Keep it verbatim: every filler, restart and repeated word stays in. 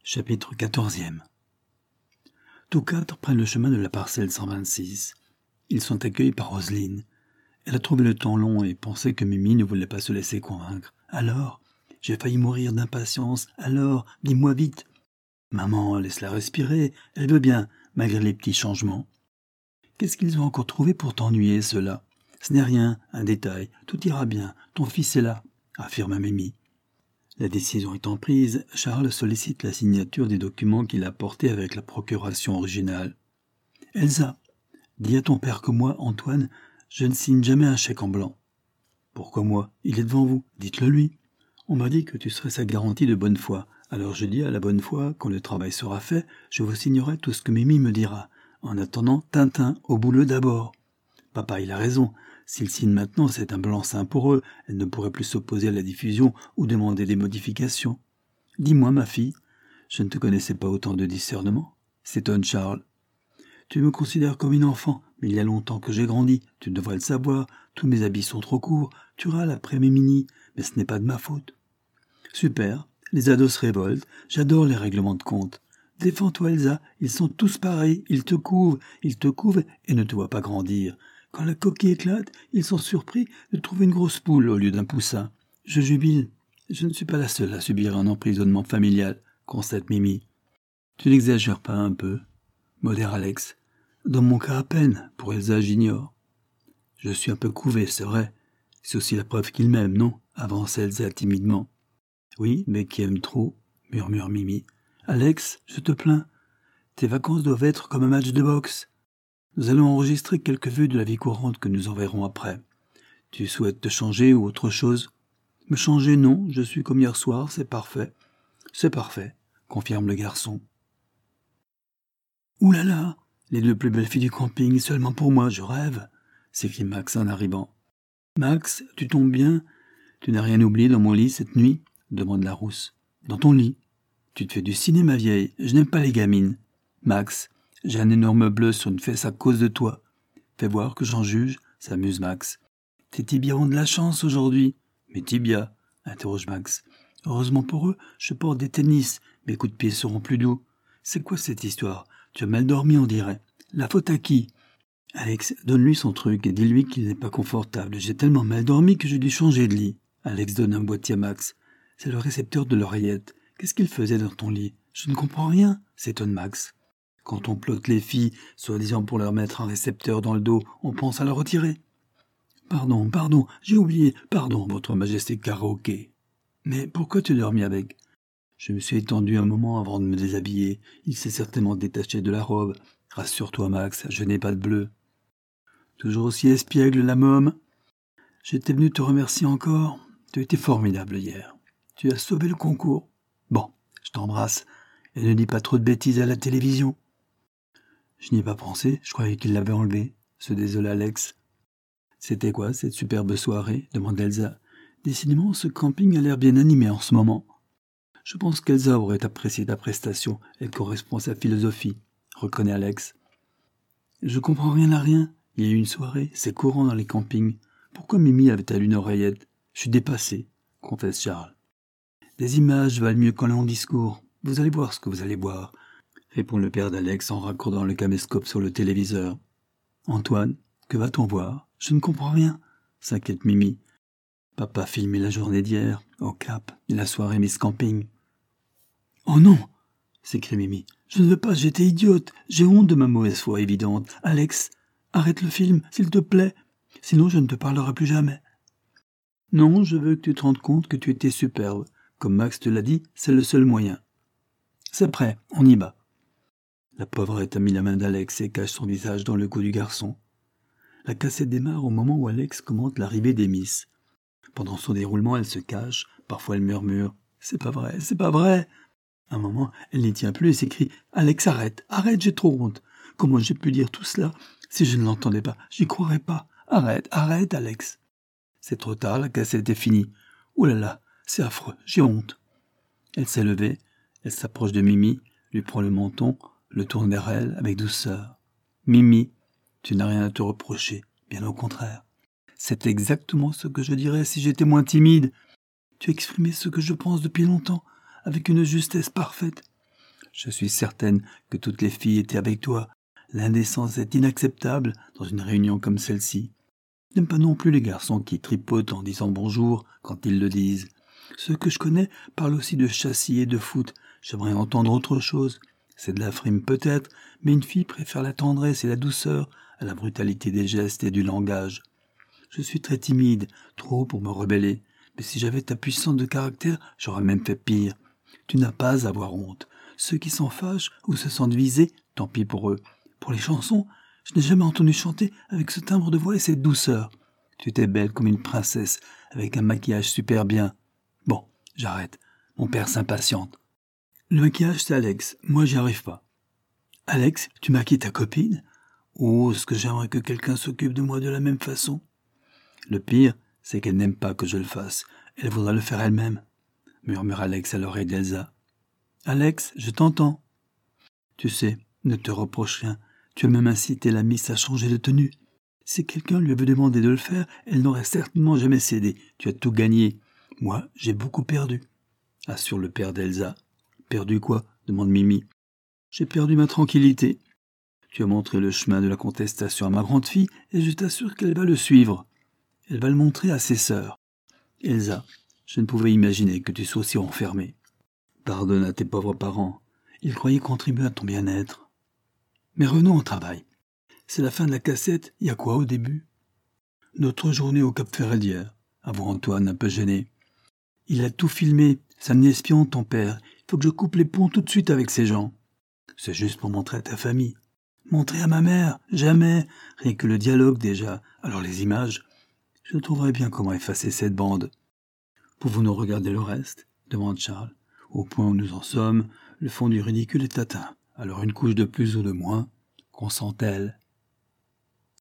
Chapitre quatorzième. Tous quatre prennent le chemin de la parcelle cent vingt-six. Ils sont accueillis par Roselyne. Elle a trouvé le temps long et pensait que Mimi ne voulait pas se laisser convaincre. « Alors, j'ai failli mourir d'impatience. Alors, dis-moi vite. » « Maman, laisse-la respirer. Elle veut bien, malgré les petits changements. »« Qu'est-ce qu'ils ont encore trouvé pour t'ennuyer, ceux-là ? Ce n'est rien, un détail. Tout ira bien. Ton fils est là, » affirma Mimi. La décision étant prise, Charles sollicite la signature des documents qu'il a portés avec la procuration originale. « Elsa, dis à ton père que moi, Antoine, je ne signe jamais un chèque en blanc. »« Pourquoi moi ? Il est devant vous. Dites-le lui. On m'a dit que tu serais sa garantie de bonne foi. Alors je dis à la bonne foi, quand le travail sera fait, je vous signerai tout ce que Mimi me dira. En attendant, Tintin, au boulot d'abord. Papa, il a raison. S'il signe maintenant, c'est un blanc-seing pour eux. Elle ne pourrait plus s'opposer à la diffusion ou demander des modifications. Dis-moi, ma fille, je ne te connaissais pas autant de discernement. » s'étonne Charles. « Tu me considères comme une enfant, mais il y a longtemps que j'ai grandi. Tu devrais le savoir. Tous mes habits sont trop courts. Tu râles après mes mini, mais ce n'est pas de ma faute. » « Super. Les ados se révoltent. J'adore les règlements de compte. Défends-toi, Elsa. Ils sont tous pareils. Ils te couvrent. Ils te couvrent et ne te voient pas grandir. Quand la coquille éclate, ils sont surpris de trouver une grosse poule au lieu d'un poussin. Je jubile. Je ne suis pas la seule à subir un emprisonnement familial, constate Mimi. Tu n'exagères pas un peu, modère Alex. Dans mon cas à peine, pour Elsa j'ignore. Je suis un peu couvé, c'est vrai. C'est aussi la preuve qu'il m'aime, non ? Avance Elsa timidement. Oui, mais qui aime trop, murmure Mimi. Alex, je te plains. Tes vacances doivent être comme un match de boxe. Nous allons enregistrer quelques vues de la vie courante que nous enverrons après. Tu souhaites te changer ou autre chose ? Me changer, non, je suis comme hier soir, c'est parfait. C'est parfait, confirme le garçon. Ouh là là, les deux plus belles filles du camping, seulement pour moi, je rêve, s'écrie Max en arrivant. Max, tu tombes bien ? Tu n'as rien oublié dans mon lit cette nuit ? Demande la rousse. Dans ton lit ? Tu te fais du ciné, ma vieille, je n'aime pas les gamines. Max, j'ai un énorme bleu sur une fesse à cause de toi. Fais voir que j'en juge, s'amuse Max. Tes tibias ont de la chance aujourd'hui. Mes tibias, interroge Max. Heureusement pour eux, je porte des tennis, mes coups de pied seront plus doux. C'est quoi cette histoire ? Tu as mal dormi, on dirait. La faute à qui ? Alex, donne-lui son truc et dis-lui qu'il n'est pas confortable. J'ai tellement mal dormi que j'ai dû changer de lit. Alex donne un boîtier à Max. C'est le récepteur de l'oreillette. Qu'est-ce qu'il faisait dans ton lit ? Je ne comprends rien, s'étonne Max. Quand on plotte les filles, soi-disant pour leur mettre un récepteur dans le dos, on pense à le retirer. Pardon, pardon, j'ai oublié, pardon, votre majesté karaoké. Mais pourquoi tu dormis avec ? Je me suis étendu un moment avant de me déshabiller. Il s'est certainement détaché de la robe. Rassure-toi, Max, je n'ai pas de bleu. Toujours aussi espiègle, la môme. J'étais venu te remercier encore. Tu étais formidable hier. Tu as sauvé le concours. Bon, je t'embrasse. Et ne dis pas trop de bêtises à la télévision. Je n'y ai pas pensé, je croyais qu'il l'avait enlevé, se désola Alex. C'était quoi cette superbe soirée ? Demande Elsa. Décidément, ce camping a l'air bien animé en ce moment. Je pense qu'Elsa aurait apprécié ta prestation. Elle correspond à sa philosophie, reconnaît Alex. Je comprends rien à rien. Il y a eu une soirée, c'est courant dans les campings. Pourquoi Mimi avait-elle une oreillette ? Je suis dépassé, confesse Charles. Des images valent mieux qu'un long discours. Vous allez voir ce que vous allez voir, répond le père d'Alex en raccordant le caméscope sur le téléviseur. Antoine, que va-t-on voir ? Je ne comprends rien, s'inquiète Mimi. Papa filmait la journée d'hier, au Cap, et la soirée Miss Camping. Oh non, s'écrie Mimi. Je ne veux pas, j'étais idiote. J'ai honte de ma mauvaise foi évidente. Alex, arrête le film, s'il te plaît. Sinon je ne te parlerai plus jamais. Non, je veux que tu te rendes compte que tu étais superbe. Comme Max te l'a dit, c'est le seul moyen. C'est prêt, on y va. La pauvrette a mis la main d'Alex et cache son visage dans le cou du garçon. La cassette démarre au moment où Alex commente l'arrivée des Miss. Pendant son déroulement, elle se cache, parfois elle murmure « C'est pas vrai, c'est pas vrai !» Un moment, elle n'y tient plus et s'écrie « Alex, arrête, arrête, j'ai trop honte. Comment j'ai pu dire tout cela ? Si je ne l'entendais pas, j'y croirais pas. Arrête, arrête, Alex !» C'est trop tard, la cassette est finie. « Ouh là là, c'est affreux, j'ai honte. » Elle s'est levée, elle s'approche de Mimi, lui prend le menton, le tourne vers elle avec douceur. « Mimi, tu n'as rien à te reprocher, bien au contraire. C'est exactement ce que je dirais si j'étais moins timide. Tu as exprimé ce que je pense depuis longtemps, avec une justesse parfaite. Je suis certaine que toutes les filles étaient avec toi. L'indécence est inacceptable dans une réunion comme celle-ci. Je n'aime pas non plus les garçons qui tripotent en disant bonjour quand ils le disent. Ceux que je connais parlent aussi de châssis et de foot. J'aimerais entendre autre chose. C'est de la frime peut-être, mais une fille préfère la tendresse et la douceur à la brutalité des gestes et du langage. Je suis très timide, trop pour me rebeller, mais si j'avais ta puissance de caractère, j'aurais même fait pire. Tu n'as pas à avoir honte. Ceux qui s'en fâchent ou se sentent visés, tant pis pour eux. Pour les chansons, je n'ai jamais entendu chanter avec ce timbre de voix et cette douceur. Tu étais belle comme une princesse, avec un maquillage super bien. Bon, j'arrête. Mon père s'impatiente. Le maquillage, c'est Alex. Moi, j'y arrive pas. Alex, tu maquilles ta copine? Oh, est-ce que j'aimerais que quelqu'un s'occupe de moi de la même façon? Le pire, c'est qu'elle n'aime pas que je le fasse. Elle voudra le faire elle-même, murmure Alex à l'oreille d'Elsa. Alex, je t'entends. Tu sais, ne te reproche rien. Tu as même incité la miss à changer de tenue. Si quelqu'un lui avait demandé de le faire, elle n'aurait certainement jamais cédé. Tu as tout gagné. Moi, j'ai beaucoup perdu. Assure le père d'Elsa. Perdu quoi? Demande Mimi. J'ai perdu ma tranquillité. Tu as montré le chemin de la contestation à ma grande fille et je t'assure qu'elle va le suivre. Elle va le montrer à ses sœurs. Elsa, je ne pouvais imaginer que tu sois aussi enfermée. Pardonne à tes pauvres parents. Ils croyaient contribuer à ton bien-être. Mais revenons au travail. C'est la fin de la cassette. Il y a quoi au début? Notre journée au Cap Ferradière. Avoue Antoine, un peu gêné. Il a tout filmé. C'est un espion, ton père. Il faut que je coupe les ponts tout de suite avec ces gens. C'est juste pour montrer à ta famille. Montrer à ma mère? Jamais. Rien que le dialogue déjà. Alors les images. Je trouverai bien comment effacer cette bande. Pouvons-nous regarder le reste? Demande Charles. Au point où nous en sommes, le fond du ridicule est atteint. Alors une couche de plus ou de moins, consent-elle?